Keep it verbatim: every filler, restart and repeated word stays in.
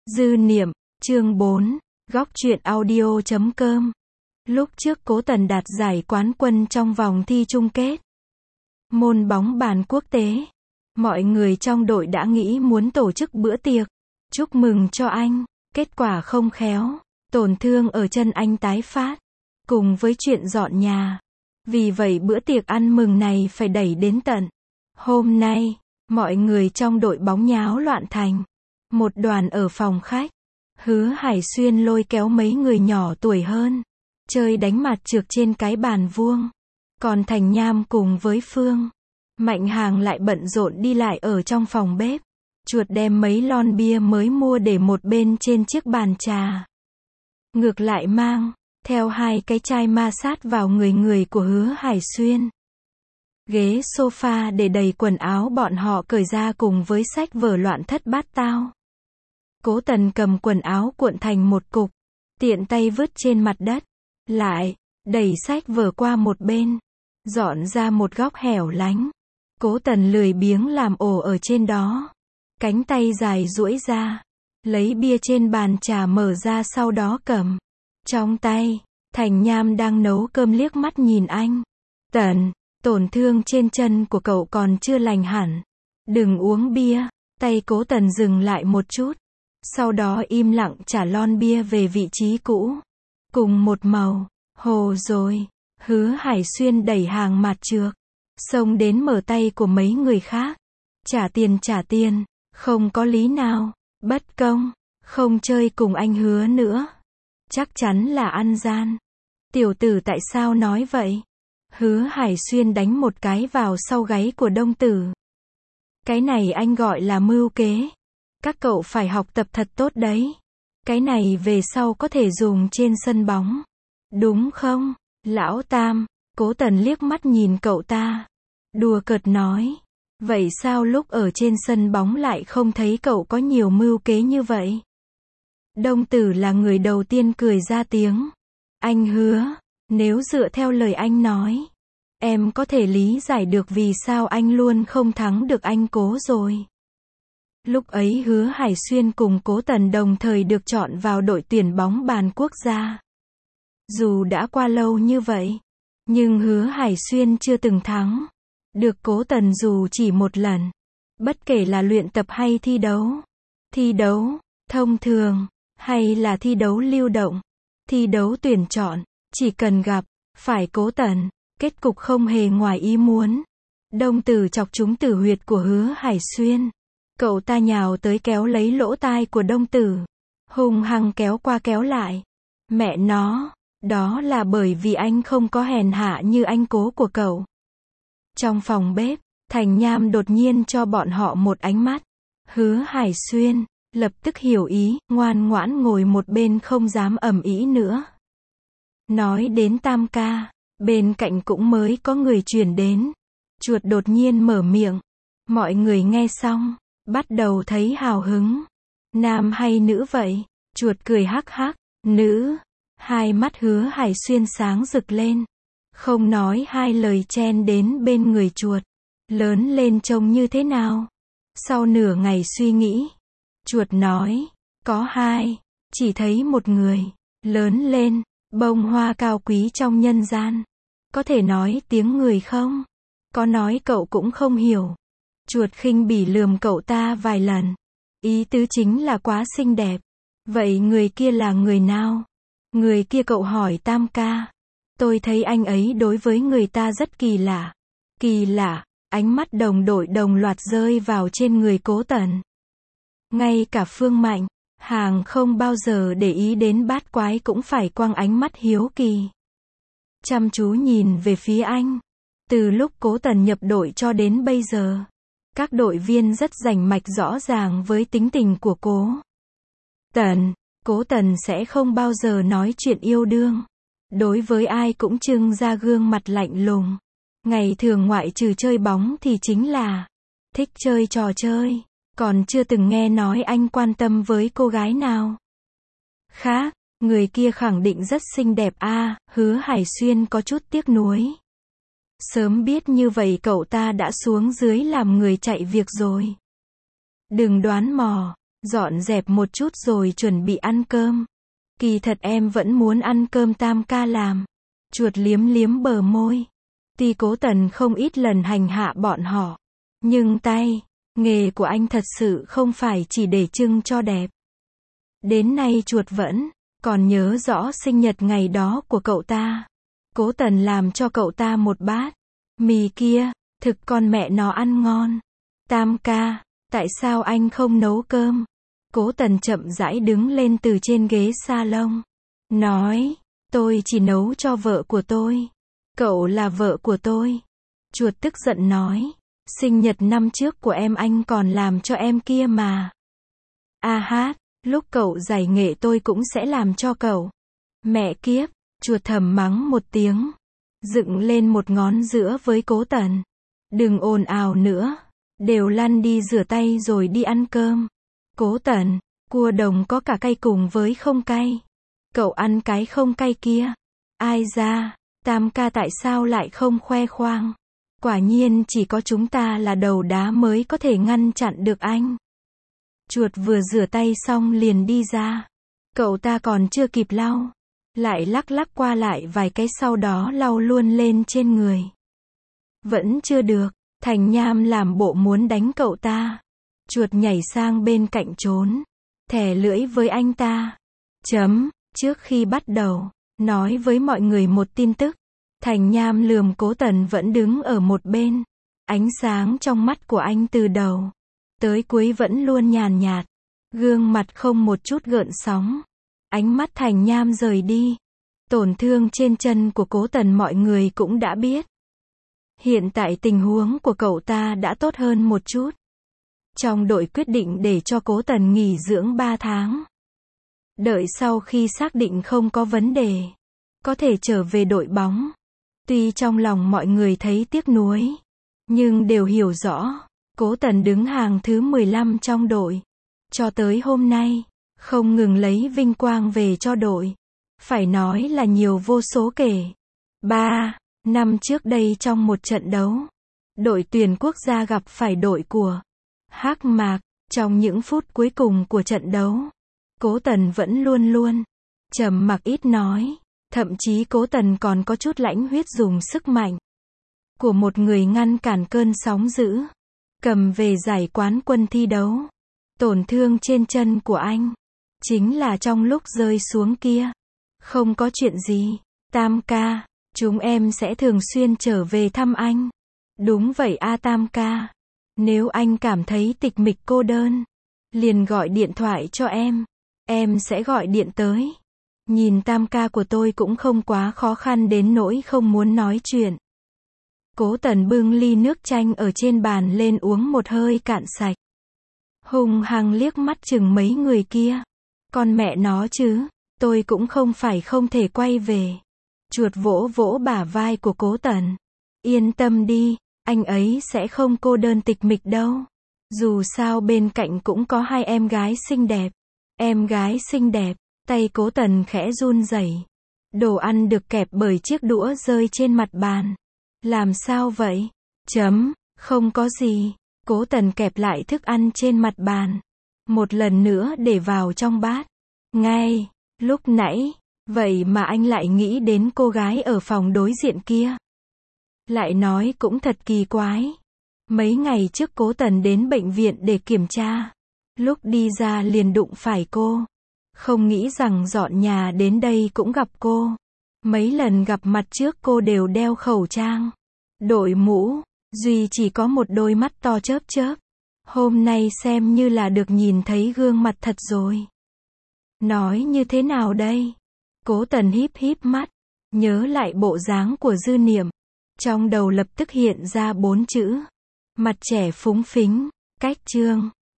Dư niệm, chương bốn, góc truyện audio chấm com. Lúc trước Cố Tần đạt giải quán quân trong vòng thi chung kết môn bóng bàn quốc tế, mọi người trong đội đã nghĩ muốn tổ chức bữa tiệc chúc mừng cho anh. Kết quả không khéo, tổn thương ở chân anh tái phát, cùng với chuyện dọn nhà. Vì vậy bữa tiệc ăn mừng này phải đẩy đến tận hôm nay. Mọi người trong đội bóng nháo loạn thành một đoàn ở phòng khách. Hứa Hải Xuyên lôi kéo mấy người nhỏ tuổi hơn, chơi đánh mặt trược trên cái bàn vuông. Còn Thành Nham cùng với Phương Mạnh Hàng lại bận rộn đi lại ở trong phòng bếp. Chuột đem mấy lon bia mới mua để một bên trên chiếc bàn trà. Ngược lại mang theo hai cái chai ma sát vào người người của Hứa Hải Xuyên. Ghế sofa để đầy quần áo bọn họ cởi ra cùng với sách vở loạn thất bát tao. Cố Tần cầm quần áo cuộn thành một cục, tiện tay vứt trên mặt đất, lại đẩy sách vở qua một bên, dọn ra một góc hẻo lánh. Cố Tần lười biếng làm ổ ở trên đó, cánh tay dài duỗi ra, lấy bia trên bàn trà mở ra, sau đó cầm trong tay. Thành Nham đang nấu cơm liếc mắt nhìn anh. Tần, tổn thương trên chân của cậu còn chưa lành hẳn, đừng uống bia. Tay Cố Tần dừng lại một chút, sau đó im lặng trả lon bia về vị trí cũ. Cùng một màu, hồ rồi. Hứa Hải Xuyên đẩy hàng mặt trược, xông đến mở tay của mấy người khác. Trả tiền trả tiền, không có lý nào, bất công, không chơi cùng anh Hứa nữa. Chắc chắn là ăn gian. Tiểu tử tại sao nói vậy? Hứa Hải Xuyên đánh một cái vào sau gáy của Đông Tử. Cái này anh gọi là mưu kế. Các cậu phải học tập thật tốt đấy. Cái này về sau có thể dùng trên sân bóng. Đúng không, Lão Tam? Cố Tần liếc mắt nhìn cậu ta, đùa cợt nói. Vậy sao lúc ở trên sân bóng lại không thấy cậu có nhiều mưu kế như vậy? Đông Tử là người đầu tiên cười ra tiếng. Anh Hứa, nếu dựa theo lời anh nói, em có thể lý giải được vì sao anh luôn không thắng được anh Cố rồi. Lúc ấy Hứa Hải Xuyên cùng Cố Tần đồng thời được chọn vào đội tuyển bóng bàn quốc gia. Dù đã qua lâu như vậy, nhưng Hứa Hải Xuyên chưa từng thắng được Cố Tần dù chỉ một lần. Bất kể là luyện tập hay thi đấu, thi đấu thông thường, hay là thi đấu lưu động, thi đấu tuyển chọn, chỉ cần gặp phải Cố Tần, kết cục không hề ngoài ý muốn. Đông Tử chọc trúng tử huyệt của Hứa Hải Xuyên. Cậu ta nhào tới kéo lấy lỗ tai của Đông Tử, hung hăng kéo qua kéo lại. Mẹ nó, đó là bởi vì anh không có hèn hạ như anh Cố của cậu. Trong phòng bếp, Thành Nham đột nhiên cho bọn họ một ánh mắt. Hứa Hải Xuyên lập tức hiểu ý, ngoan ngoãn ngồi một bên không dám ầm ĩ nữa. Nói đến Tam ca, bên cạnh cũng mới có người chuyển đến. Chuột đột nhiên mở miệng. Mọi người nghe xong, bắt đầu thấy hào hứng. Nam hay nữ vậy? Chuột cười hắc hắc. Nữ. Hai mắt Hứa Hải Xuyên sáng rực lên, không nói hai lời chen đến bên người chuột. Lớn lên trông như thế nào? Sau nửa ngày suy nghĩ, chuột nói, có hai, chỉ thấy một người, lớn lên, bông hoa cao quý trong nhân gian. Có thể nói tiếng người không? Có nói cậu cũng không hiểu. Chuột khinh bỉ lườm cậu ta vài lần. Ý tứ chính là quá xinh đẹp. Vậy người kia là người nào? Người kia cậu hỏi Tam ca. Tôi thấy anh ấy đối với người ta rất kỳ lạ. Kỳ lạ, ánh mắt đồng đội đồng loạt rơi vào trên người Cố Tần. Ngay cả Phương Mạnh Hàng không bao giờ để ý đến bát quái cũng phải quăng ánh mắt hiếu kỳ, chăm chú nhìn về phía anh. Từ lúc Cố Tần nhập đội cho đến bây giờ, các đội viên rất rành mạch rõ ràng với tính tình của Cố Tần. Cố Tần sẽ không bao giờ nói chuyện yêu đương. Đối với ai cũng trưng ra gương mặt lạnh lùng. Ngày thường ngoại trừ chơi bóng thì chính là thích chơi trò chơi. Còn chưa từng nghe nói anh quan tâm với cô gái nào khác. Người kia khẳng định rất xinh đẹp a. À, Hứa Hải Xuyên có chút tiếc nuối. Sớm biết như vậy cậu ta đã xuống dưới làm người chạy việc rồi. Đừng đoán mò. Dọn dẹp một chút rồi chuẩn bị ăn cơm. Kỳ thật em vẫn muốn ăn cơm Tam ca làm. Chuột liếm liếm bờ môi. Tuy Cố Tần không ít lần hành hạ bọn họ. Nhưng tay, nghề của anh thật sự không phải chỉ để trưng cho đẹp. Đến nay chuột vẫn còn nhớ rõ sinh nhật ngày đó của cậu ta. Cố Tần làm cho cậu ta một bát mì kia, thực con mẹ nó ăn ngon. Tam ca, tại sao anh không nấu cơm? Cố Tần chậm rãi đứng lên từ trên ghế salon. Nói, tôi chỉ nấu cho vợ của tôi. Cậu là vợ của tôi. Chuột tức giận nói, sinh nhật năm trước của em anh còn làm cho em kia mà. A hát, lúc cậu giải nghệ tôi cũng sẽ làm cho cậu. Mẹ kiếp, chuột thầm mắng một tiếng. Dựng lên một ngón giữa với Cố Tần. Đừng ồn ào nữa. Đều lăn đi rửa tay rồi đi ăn cơm. Cố Tần, cua đồng có cả cay cùng với không cay. Cậu ăn cái không cay kia. Ai ra, Tam ca tại sao lại không khoe khoang? Quả nhiên chỉ có chúng ta là đầu đá mới có thể ngăn chặn được anh. Chuột vừa rửa tay xong liền đi ra. Cậu ta còn chưa kịp lau. Lại lắc lắc qua lại vài cái sau đó lau luôn lên trên người. Vẫn chưa được. Thành Nham làm bộ muốn đánh cậu ta. Chuột nhảy sang bên cạnh trốn. Thè lưỡi với anh ta. Chấm, trước khi bắt đầu, nói với mọi người một tin tức. Thành Nham lườm Cố Tần vẫn đứng ở một bên. Ánh sáng trong mắt của anh từ đầu tới cuối vẫn luôn nhàn nhạt. Gương mặt không một chút gợn sóng. Ánh mắt Thành Nham rời đi. Tổn thương trên chân của Cố Tần mọi người cũng đã biết. Hiện tại tình huống của cậu ta đã tốt hơn một chút. Trong đội quyết định để cho Cố Tần nghỉ dưỡng ba tháng. Đợi sau khi xác định không có vấn đề, có thể trở về đội bóng. Tuy trong lòng mọi người thấy tiếc nuối, nhưng đều hiểu rõ, Cố Tần đứng hàng thứ mười lăm trong đội. Cho tới hôm nay, không ngừng lấy vinh quang về cho đội. Phải nói là nhiều vô số kể. Ba năm trước đây trong một trận đấu, đội tuyển quốc gia gặp phải đội của Hắc Mạc. Trong những phút cuối cùng của trận đấu, Cố Tần vẫn luôn luôn trầm mặc ít nói. Thậm chí Cố Tần còn có chút lãnh huyết dùng sức mạnh của một người ngăn cản cơn sóng dữ, cầm về giải quán quân thi đấu. Tổn thương trên chân của anh chính là trong lúc rơi xuống kia. Không có chuyện gì, Tam ca, chúng em sẽ thường xuyên trở về thăm anh. Đúng vậy a Tam ca. Nếu anh cảm thấy tịch mịch cô đơn, liền gọi điện thoại cho em. Em sẽ gọi điện tới. Nhìn Tam ca của tôi cũng không quá khó khăn đến nỗi không muốn nói chuyện. Cố Tần bưng ly nước chanh ở trên bàn lên uống một hơi cạn sạch. Hùng hăng liếc mắt chừng mấy người kia. Con mẹ nó chứ, tôi cũng không phải không thể quay về. Chuột vỗ vỗ bả vai của Cố Tần. Yên tâm đi, anh ấy sẽ không cô đơn tịch mịch đâu. Dù sao bên cạnh cũng có hai em gái xinh đẹp. Em gái xinh đẹp, tay Cố Tần khẽ run rẩy. Đồ ăn được kẹp bởi chiếc đũa rơi trên mặt bàn. Làm sao vậy? Chấm, không có gì. Cố Tần kẹp lại thức ăn trên mặt bàn. Một lần nữa để vào trong bát. Ngay, lúc nãy, vậy mà anh lại nghĩ đến cô gái ở phòng đối diện kia. Lại nói cũng thật kỳ quái. Mấy ngày trước Cố Tần đến bệnh viện để kiểm tra. Lúc đi ra liền đụng phải cô. Không nghĩ rằng dọn nhà đến đây cũng gặp cô. Mấy lần gặp mặt trước cô đều đeo khẩu trang, đội mũ, duy chỉ có một đôi mắt to chớp chớp. Hôm nay xem như là được nhìn thấy gương mặt thật rồi. Nói như thế nào đây? Cố Tần híp híp mắt, nhớ lại bộ dáng của Dư Niệm. Trong đầu lập tức hiện ra bốn chữ. Mặt trẻ phúng phính, cách chương.